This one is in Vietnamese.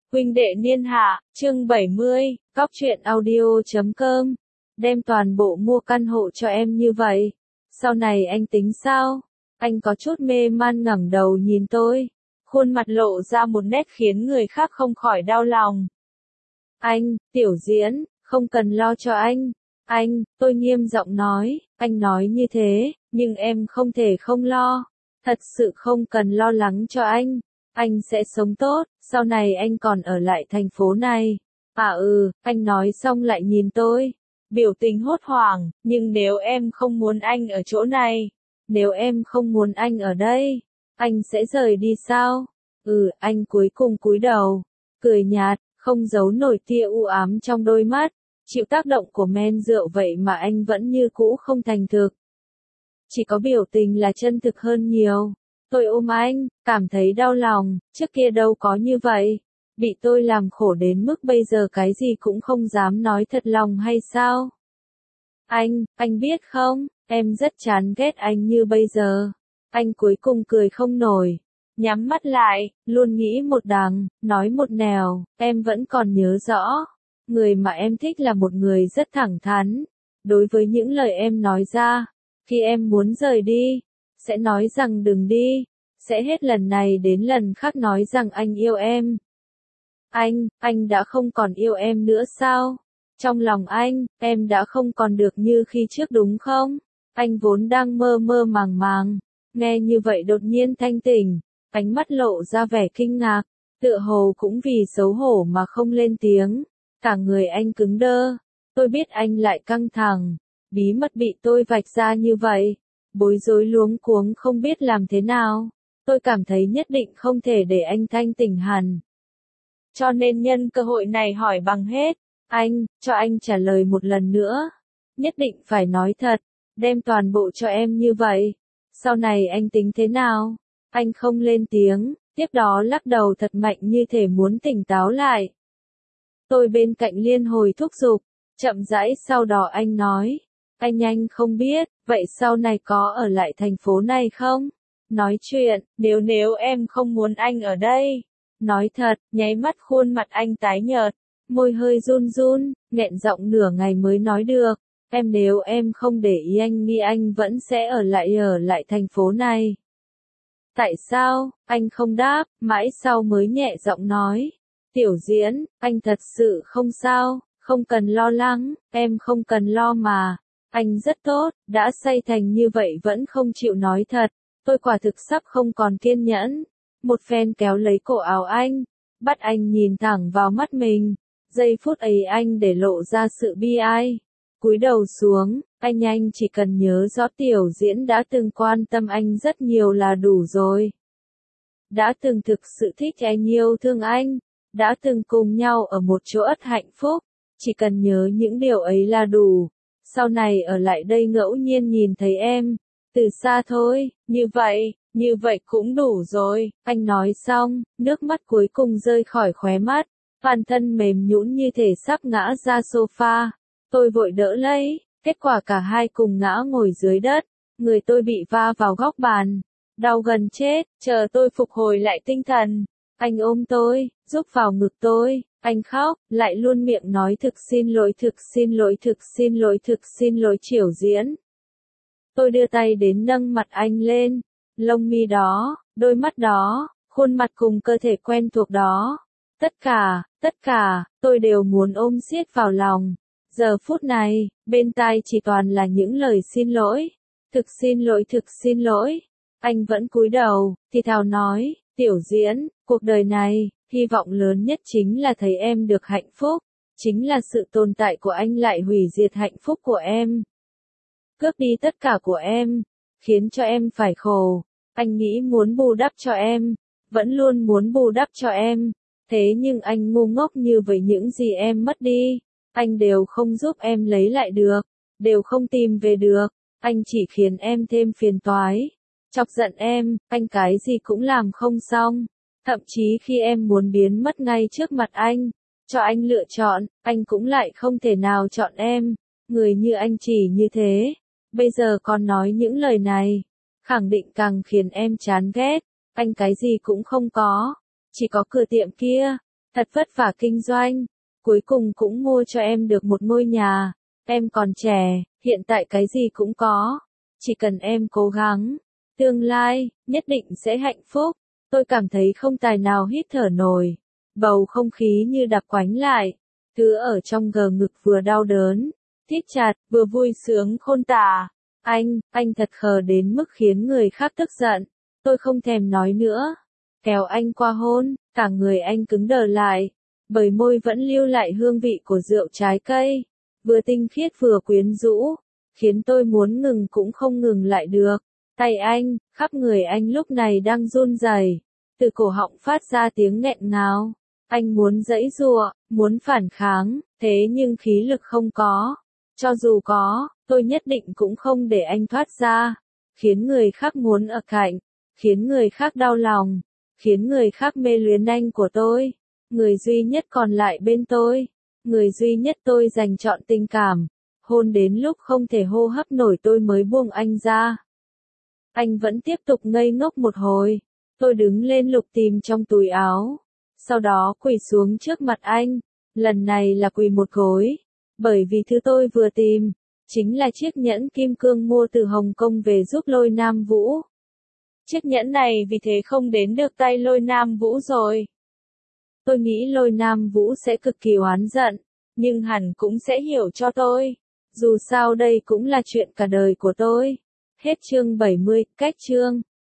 Huynh đệ niên hạ, chương 70, Cóc truyện audio.com. Đem toàn bộ mua căn hộ cho em như vậy. Sau này anh tính sao? Anh có chút mê man ngẩng đầu nhìn tôi. Khuôn mặt lộ ra một nét khiến người khác không khỏi đau lòng. Anh, Tiểu Diễn, không cần lo cho anh. Anh, tôi nghiêm giọng nói, anh nói như thế, nhưng em không thể không lo. Thật sự không cần lo lắng cho anh. Anh sẽ sống tốt, sau này anh còn ở lại thành phố này. Anh nói xong lại nhìn tôi. Biểu tình hốt hoảng, nhưng nếu em không muốn anh ở chỗ này, nếu em không muốn anh ở đây, anh sẽ rời đi sao? Anh cuối cùng cúi đầu, cười nhạt, không giấu nổi tia u ám trong đôi mắt. Chịu tác động của men rượu vậy mà anh vẫn như cũ không thành thực. Chỉ có biểu tình là chân thực hơn nhiều. Tôi ôm anh, cảm thấy đau lòng, trước kia đâu có như vậy. Bị tôi làm khổ đến mức bây giờ cái gì cũng không dám nói thật lòng hay sao? Anh biết không, em rất chán ghét anh như bây giờ. Anh cuối cùng cười không nổi. Nhắm mắt lại, luôn nghĩ một đằng, nói một nẻo, em vẫn còn nhớ rõ. Người mà em thích là một người rất thẳng thắn. Đối với những lời em nói ra, khi em muốn rời đi, sẽ nói rằng đừng đi, sẽ hết lần này đến lần khác nói rằng anh yêu em. Anh đã không còn yêu em nữa sao? Trong lòng anh, em đã không còn được như khi trước đúng không? Anh vốn đang mơ mơ màng màng, nghe như vậy đột nhiên thanh tỉnh, ánh mắt lộ ra vẻ kinh ngạc, tựa hồ cũng vì xấu hổ mà không lên tiếng, cả người anh cứng đơ. Tôi biết anh lại căng thẳng, bí mật bị tôi vạch ra như vậy, bối rối luống cuống không biết làm thế nào. Tôi cảm thấy nhất định không thể để anh thanh tỉnh hẳn. Cho nên nhân cơ hội này hỏi bằng hết. Cho anh trả lời một lần nữa. Nhất định phải nói thật, đem toàn bộ cho em như vậy. Sau này anh tính thế nào? Anh không lên tiếng, tiếp đó lắc đầu thật mạnh như thể muốn tỉnh táo lại. Tôi bên cạnh liên hồi thúc giục, chậm rãi sau đó anh nói. Anh không biết, vậy sau này có ở lại thành phố này không? Nói chuyện, nếu em không muốn anh ở đây. Nói thật, nháy mắt khuôn mặt anh tái nhợt, môi hơi run run, nghẹn giọng nửa ngày mới nói được. Nếu em không để ý anh nghĩ anh vẫn sẽ ở lại thành phố này. Tại sao? Anh không đáp, mãi sau mới nhẹ giọng nói. Tiểu Diễn, anh thật sự không sao, không cần lo lắng, em không cần lo mà. Anh rất tốt, đã say thành như vậy vẫn không chịu nói thật. Tôi quả thực sắp không còn kiên nhẫn. Một phen kéo lấy cổ áo anh, bắt anh nhìn thẳng vào mắt mình. Giây phút ấy anh để lộ ra sự bi ai. Cúi đầu xuống, anh chỉ cần nhớ rõ Tiểu Diễn đã từng quan tâm anh rất nhiều là đủ rồi. Đã từng thực sự thích anh, yêu thương anh, đã từng cùng nhau ở một chỗ ất hạnh phúc, chỉ cần nhớ những điều ấy là đủ. Sau này ở lại đây ngẫu nhiên nhìn thấy em, từ xa thôi, như vậy cũng đủ rồi. Anh nói xong, nước mắt cuối cùng rơi khỏi khóe mắt, toàn thân mềm nhũn như thể sắp ngã ra sofa. Tôi vội đỡ lấy, kết quả cả hai cùng ngã ngồi dưới đất, người tôi bị va vào góc bàn, đau gần chết. Chờ tôi phục hồi lại tinh thần, anh ôm tôi, giúp vào ngực tôi, anh khóc, lại luôn miệng nói thực xin lỗi Tiểu Diễn. Tôi đưa tay đến nâng mặt anh lên, lông mi đó, đôi mắt đó, khuôn mặt cùng cơ thể quen thuộc đó. Tất cả, tôi đều muốn ôm siết vào lòng. Giờ phút này, bên tai chỉ toàn là những lời xin lỗi. Thực xin lỗi. Anh vẫn cúi đầu, thì thào nói, Tiểu Diễn, cuộc đời này, hy vọng lớn nhất chính là thấy em được hạnh phúc. Chính là sự tồn tại của anh lại hủy diệt hạnh phúc của em. Cướp đi tất cả của em, khiến cho em phải khổ. Anh nghĩ muốn bù đắp cho em, vẫn luôn muốn bù đắp cho em. Thế nhưng anh ngu ngốc như vậy, những gì em mất đi, anh đều không giúp em lấy lại được, đều không tìm về được. Anh chỉ khiến em thêm phiền toái, chọc giận em, anh cái gì cũng làm không xong. Thậm chí khi em muốn biến mất ngay trước mặt anh, cho anh lựa chọn, anh cũng lại không thể nào chọn em. Người như anh chỉ như thế, bây giờ còn nói những lời này, khẳng định càng khiến em chán ghét. Anh cái gì cũng không có, chỉ có cửa tiệm kia, thật vất vả kinh doanh, cuối cùng cũng mua cho em được một ngôi nhà. Em còn trẻ, hiện tại cái gì cũng có, chỉ cần em cố gắng, tương lai nhất định sẽ hạnh phúc. Tôi cảm thấy không tài nào hít thở nổi, bầu không khí như đập quánh lại, thứ ở trong gờ ngực vừa đau đớn, thít chặt, vừa vui sướng khôn tả. Anh thật khờ đến mức khiến người khác tức giận. Tôi không thèm nói nữa, kéo anh qua hôn, cả người anh cứng đờ lại, bởi môi vẫn lưu lại hương vị của rượu trái cây, vừa tinh khiết vừa quyến rũ, khiến tôi muốn ngừng cũng không ngừng lại được. Tay anh, khắp người anh lúc này đang run rẩy, từ cổ họng phát ra tiếng nghẹn ngào. Anh muốn giãy giụa, muốn phản kháng, thế nhưng khí lực không có. Cho dù có, tôi nhất định cũng không để anh thoát ra, khiến người khác muốn ở cạnh, khiến người khác đau lòng, khiến người khác mê luyến anh của tôi, người duy nhất còn lại bên tôi, người duy nhất tôi dành trọn tình cảm. Hôn đến lúc không thể hô hấp nổi tôi mới buông anh ra. Anh vẫn tiếp tục ngây ngốc một hồi. Tôi đứng lên lục tìm trong túi áo, sau đó quỳ xuống trước mặt anh, lần này là quỳ một gối, bởi vì thứ tôi vừa tìm chính là chiếc nhẫn kim cương mua từ Hồng Kông về giúp Lôi Nam Vũ. Chiếc nhẫn này vì thế không đến được tay Lôi Nam Vũ rồi. Tôi nghĩ Lôi Nam Vũ sẽ cực kỳ oán giận, nhưng hẳn cũng sẽ hiểu cho tôi. Dù sao đây cũng là chuyện cả đời của tôi. Hết chương 70, cách chương.